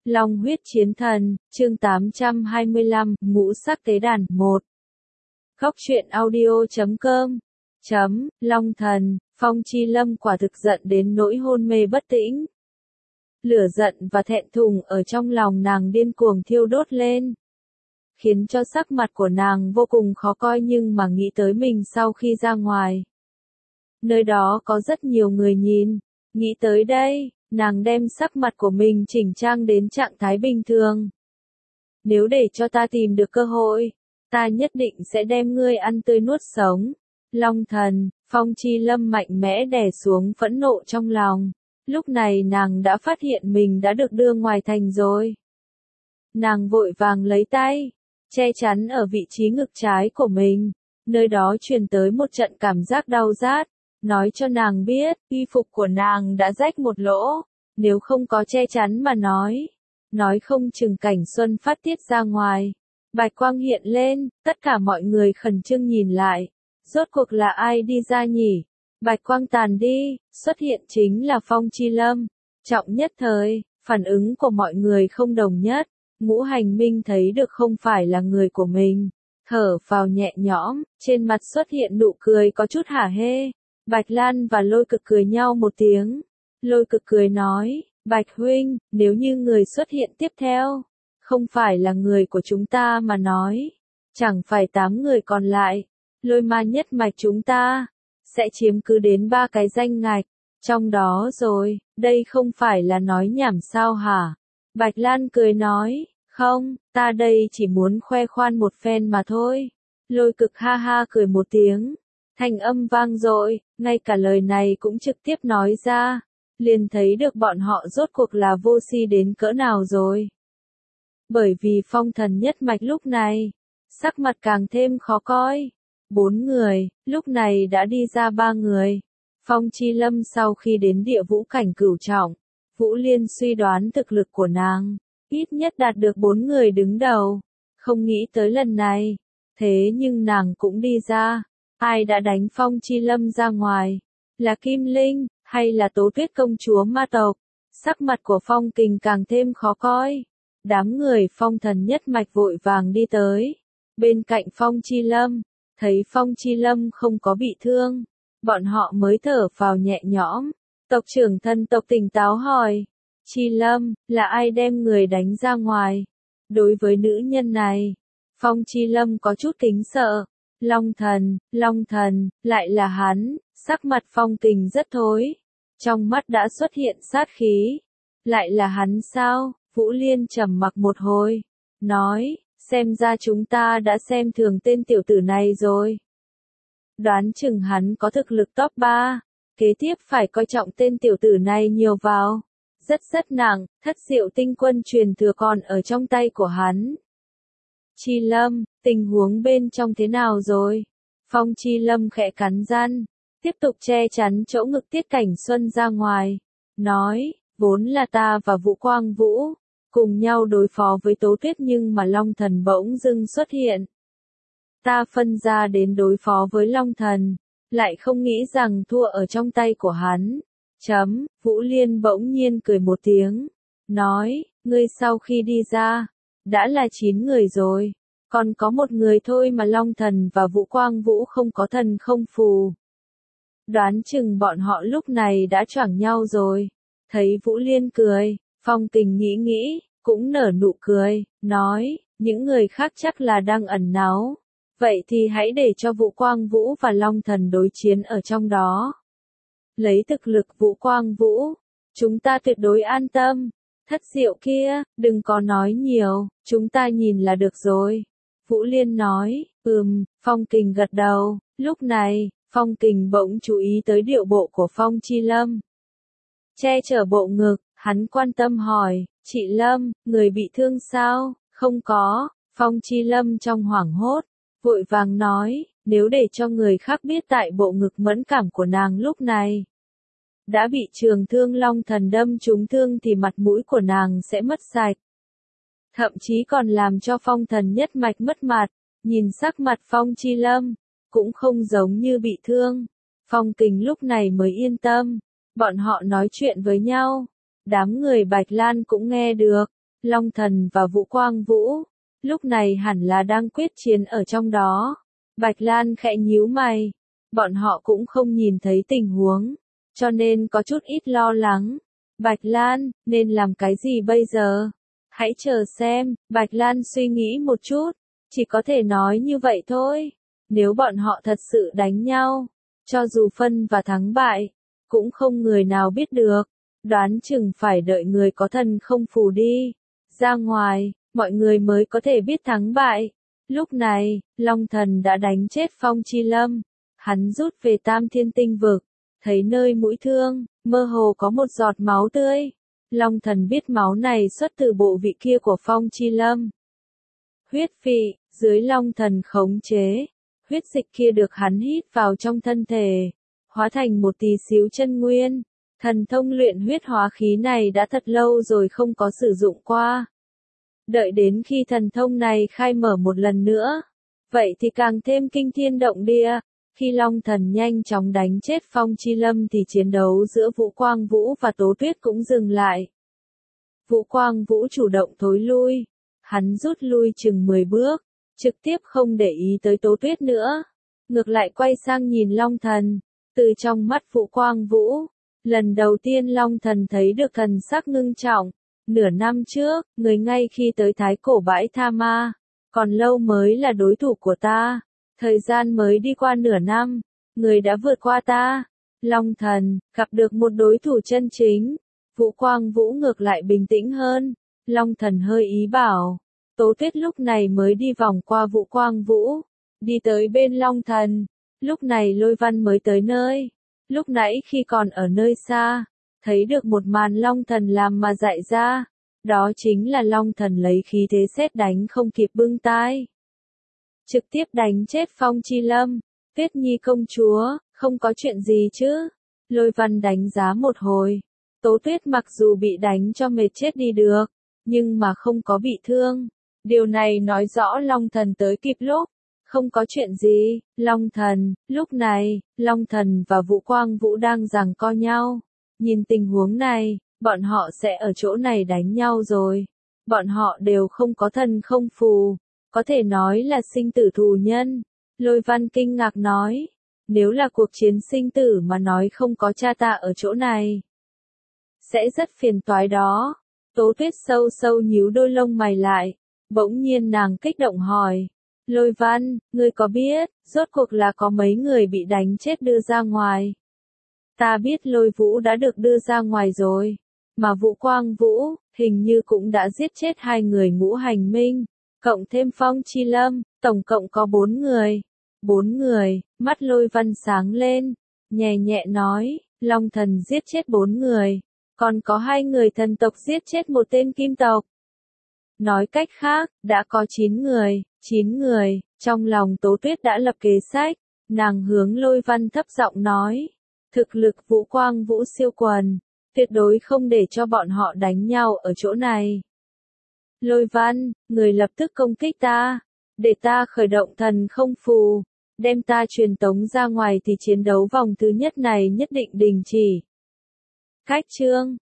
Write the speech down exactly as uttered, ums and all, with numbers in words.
Long huyết chiến thần, chương tám trăm hai mươi lăm, ngũ sắc tế đàn, một. Góc truyện audio chấm com. Chấm, Long thần, Phong Chi Lâm quả thực giận đến nỗi hôn mê bất tĩnh. Lửa giận và thẹn thùng ở trong lòng nàng điên cuồng thiêu đốt lên, khiến cho sắc mặt của nàng vô cùng khó coi, nhưng mà nghĩ tới mình sau khi ra ngoài, nơi đó có rất nhiều người nhìn, nghĩ tới đây, nàng đem sắc mặt của mình chỉnh trang đến trạng thái bình thường. Nếu để cho ta tìm được cơ hội, ta nhất định sẽ đem ngươi ăn tươi nuốt sống. Long thần, Phong Chi Lâm mạnh mẽ đè xuống phẫn nộ trong lòng. Lúc này nàng đã phát hiện mình đã được đưa ngoài thành rồi. Nàng vội vàng lấy tay, che chắn ở vị trí ngực trái của mình. Nơi đó truyền tới một trận cảm giác đau rát, nói cho nàng biết, y phục của nàng đã rách một lỗ. Nếu không có che chắn mà nói, nói không chừng cảnh xuân phát tiết ra ngoài. Bạch quang hiện lên, tất cả mọi người khẩn trương nhìn lại. Rốt cuộc là ai đi ra nhỉ? Bạch quang tàn đi, xuất hiện chính là Phong Chi Lâm. Trọng nhất thời, phản ứng của mọi người không đồng nhất. Ngũ Hành Minh thấy được không phải là người của mình, thở phào nhẹ nhõm, trên mặt xuất hiện nụ cười có chút hả hê. Bạch Lan và Lôi Cực cười nhau một tiếng. Lôi Cực cười nói, Bạch huynh, nếu như người xuất hiện tiếp theo, không phải là người của chúng ta mà nói, chẳng phải tám người còn lại, Lôi Ma nhất mạch chúng ta sẽ chiếm cứ đến ba cái danh ngạch, trong đó rồi, đây không phải là nói nhảm sao hả? Bạch Lan cười nói, không, ta đây chỉ muốn khoe khoan một phen mà thôi. Lôi Cực ha ha cười một tiếng, thanh âm vang dội, ngay cả lời này cũng trực tiếp nói ra, liền thấy được bọn họ rốt cuộc là vô si đến cỡ nào rồi. Bởi vì Phong thần nhất mạch lúc này, sắc mặt càng thêm khó coi. Bốn người, lúc này đã đi ra ba người. Phong Chi Lâm sau khi đến địa vũ cảnh cửu trọng, Vũ Liên suy đoán thực lực của nàng, ít nhất đạt được bốn người đứng đầu. Không nghĩ tới lần này, thế nhưng nàng cũng đi ra. Ai đã đánh Phong Chi Lâm ra ngoài? Là Kim Linh, hay là Tố Tuyết công chúa ma tộc? Sắc mặt của Phong Kình càng thêm khó coi. Đám người Phong thần nhất mạch vội vàng đi tới. Bên cạnh Phong Chi Lâm, thấy Phong Chi Lâm không có bị thương, bọn họ mới thở phào nhẹ nhõm. Tộc trưởng thân tộc tỉnh táo hỏi, Chi Lâm, là ai đem người đánh ra ngoài? Đối với nữ nhân này, Phong Chi Lâm có chút kính sợ. Long thần, Long thần, lại là hắn. Sắc mặt Phong Kình rất thối, trong mắt đã xuất hiện sát khí. Lại là hắn sao? Vũ Liên trầm mặc một hồi, nói, xem ra chúng ta đã xem thường tên tiểu tử này rồi. Đoán chừng hắn có thực lực top ba, kế tiếp phải coi trọng tên tiểu tử này nhiều vào. Rất rất nặng, thất diệu tinh quân truyền thừa còn ở trong tay của hắn. Chi Lâm, tình huống bên trong thế nào rồi? Phong Chi Lâm khẽ cắn răng, tiếp tục che chắn chỗ ngực Tiết Cảnh Xuân ra ngoài, nói, vốn là ta và Vũ Quang Vũ cùng nhau đối phó với Tố Tuyết, nhưng mà Long thần bỗng dưng xuất hiện. Ta phân ra đến đối phó với Long thần, lại không nghĩ rằng thua ở trong tay của hắn. Chấm, Vũ Liên bỗng nhiên cười một tiếng, nói, ngươi sau khi đi ra, đã là chín người rồi, còn có một người thôi mà Long thần và Vũ Quang Vũ không có thần không phù. Đoán chừng bọn họ lúc này đã choảng nhau rồi. Thấy Vũ Liên cười, Phong Kình nghĩ nghĩ, cũng nở nụ cười, nói, những người khác chắc là đang ẩn náu. Vậy thì hãy để cho Vũ Quang Vũ và Long thần đối chiến ở trong đó. Lấy thực lực Vũ Quang Vũ, chúng ta tuyệt đối an tâm. Thất diệu kia, đừng có nói nhiều, chúng ta nhìn là được rồi. Vũ Liên nói, ừm, Phong Kình gật đầu. Lúc này, Phong Kình bỗng chú ý tới điệu bộ của Phong Chi Lâm. Che chở bộ ngực, hắn quan tâm hỏi, chị Lâm, người bị thương sao? Không có. Phong Chi Lâm trong hoảng hốt, vội vàng nói, nếu để cho người khác biết tại bộ ngực mẫn cảm của nàng lúc này đã bị trường thương Long thần đâm trúng thương thì mặt mũi của nàng sẽ mất sạch. Thậm chí còn làm cho Phong thần nhất mạch mất mặt. Nhìn sắc mặt Phong Chi Lâm, cũng không giống như bị thương. Phong Kình lúc này mới yên tâm. Bọn họ nói chuyện với nhau. Đám người Bạch Lan cũng nghe được. Long Thần và Vũ Quang Vũ, lúc này hẳn là đang quyết chiến ở trong đó. Bạch Lan khẽ nhíu mày, bọn họ cũng không nhìn thấy tình huống, cho nên có chút ít lo lắng. Bạch Lan, nên làm cái gì bây giờ? Hãy chờ xem, Bạch Lan suy nghĩ một chút, chỉ có thể nói như vậy thôi. Nếu bọn họ thật sự đánh nhau, cho dù phân và thắng bại, cũng không người nào biết được, đoán chừng phải đợi người có thần không phù đi ra ngoài, mọi người mới có thể biết thắng bại. Lúc này, Long Thần đã đánh chết Phong Chi Lâm, hắn rút về Tam Thiên Tinh Vực, thấy nơi mũi thương, mơ hồ có một giọt máu tươi. Long Thần biết máu này xuất từ bộ vị kia của Phong Chi Lâm. Huyết vị, dưới Long Thần khống chế, huyết dịch kia được hắn hít vào trong thân thể, hóa thành một tí xíu chân nguyên. Thần thông luyện huyết hóa khí này đã thật lâu rồi không có sử dụng qua. Đợi đến khi thần thông này khai mở một lần nữa, vậy thì càng thêm kinh thiên động địa. Khi Long Thần nhanh chóng đánh chết Phong Chi Lâm thì chiến đấu giữa Vũ Quang Vũ và Tố Tuyết cũng dừng lại. Vũ Quang Vũ chủ động thối lui, hắn rút lui chừng mười bước, trực tiếp không để ý tới Tố Tuyết nữa, ngược lại quay sang nhìn Long Thần. Từ trong mắt Vũ Quang Vũ, lần đầu tiên Long Thần thấy được thần sắc ngưng trọng. Nửa năm trước, người ngay khi tới Thái Cổ Bãi Tha Ma, còn lâu mới là đối thủ của ta. Thời gian mới đi qua nửa năm, người đã vượt qua ta. Long Thần, gặp được một đối thủ chân chính. Vũ Quang Vũ ngược lại bình tĩnh hơn. Long Thần hơi ý bảo. Tố Tuyết lúc này mới đi vòng qua Vũ Quang Vũ, đi tới bên Long Thần. Lúc này Lôi Văn mới tới nơi. Lúc nãy khi còn ở nơi xa, thấy được một màn Long Thần làm mà dại ra. Đó chính là Long Thần lấy khí thế sét đánh không kịp bưng tai, trực tiếp đánh chết Phong Chi Lâm. Tuyết Nhi công chúa, không có chuyện gì chứ? Lôi Văn đánh giá một hồi. Tố Tuyết mặc dù bị đánh cho mệt chết đi được, nhưng mà không có bị thương. Điều này nói rõ Long Thần tới kịp lúc. Không có chuyện gì, Long Thần. Lúc này, Long Thần và Vũ Quang Vũ đang giằng co nhau. Nhìn tình huống này, bọn họ sẽ ở chỗ này đánh nhau rồi. Bọn họ đều không có thần không phù, có thể nói là sinh tử thù nhân. Lôi Văn kinh ngạc nói, nếu là cuộc chiến sinh tử mà nói không có cha ta ở chỗ này, sẽ rất phiền toái đó. Tố Tuyết sâu sâu nhíu đôi lông mày lại, bỗng nhiên nàng kích động hỏi, Lôi Văn, ngươi có biết, rốt cuộc là có mấy người bị đánh chết đưa ra ngoài? Ta biết Lôi Vũ đã được đưa ra ngoài rồi, mà Vũ Quang Vũ, hình như cũng đã giết chết hai người Ngũ Hành Minh, cộng thêm Phong Chi Lâm, tổng cộng có bốn người. Bốn người, mắt Lôi Văn sáng lên, nhẹ nhẹ nói, Long Thần giết chết bốn người, còn có hai người thần tộc giết chết một tên kim tộc. Nói cách khác, đã có chín người, chín người, trong lòng Tố Tuyết đã lập kế sách, nàng hướng Lôi Văn thấp giọng nói, thực lực Vũ Quang Vũ siêu quần, tuyệt đối không để cho bọn họ đánh nhau ở chỗ này. Lôi Văn, người lập tức công kích ta, để ta khởi động thần không phù, đem ta truyền tống ra ngoài thì chiến đấu vòng thứ nhất này nhất định đình chỉ. Cách chương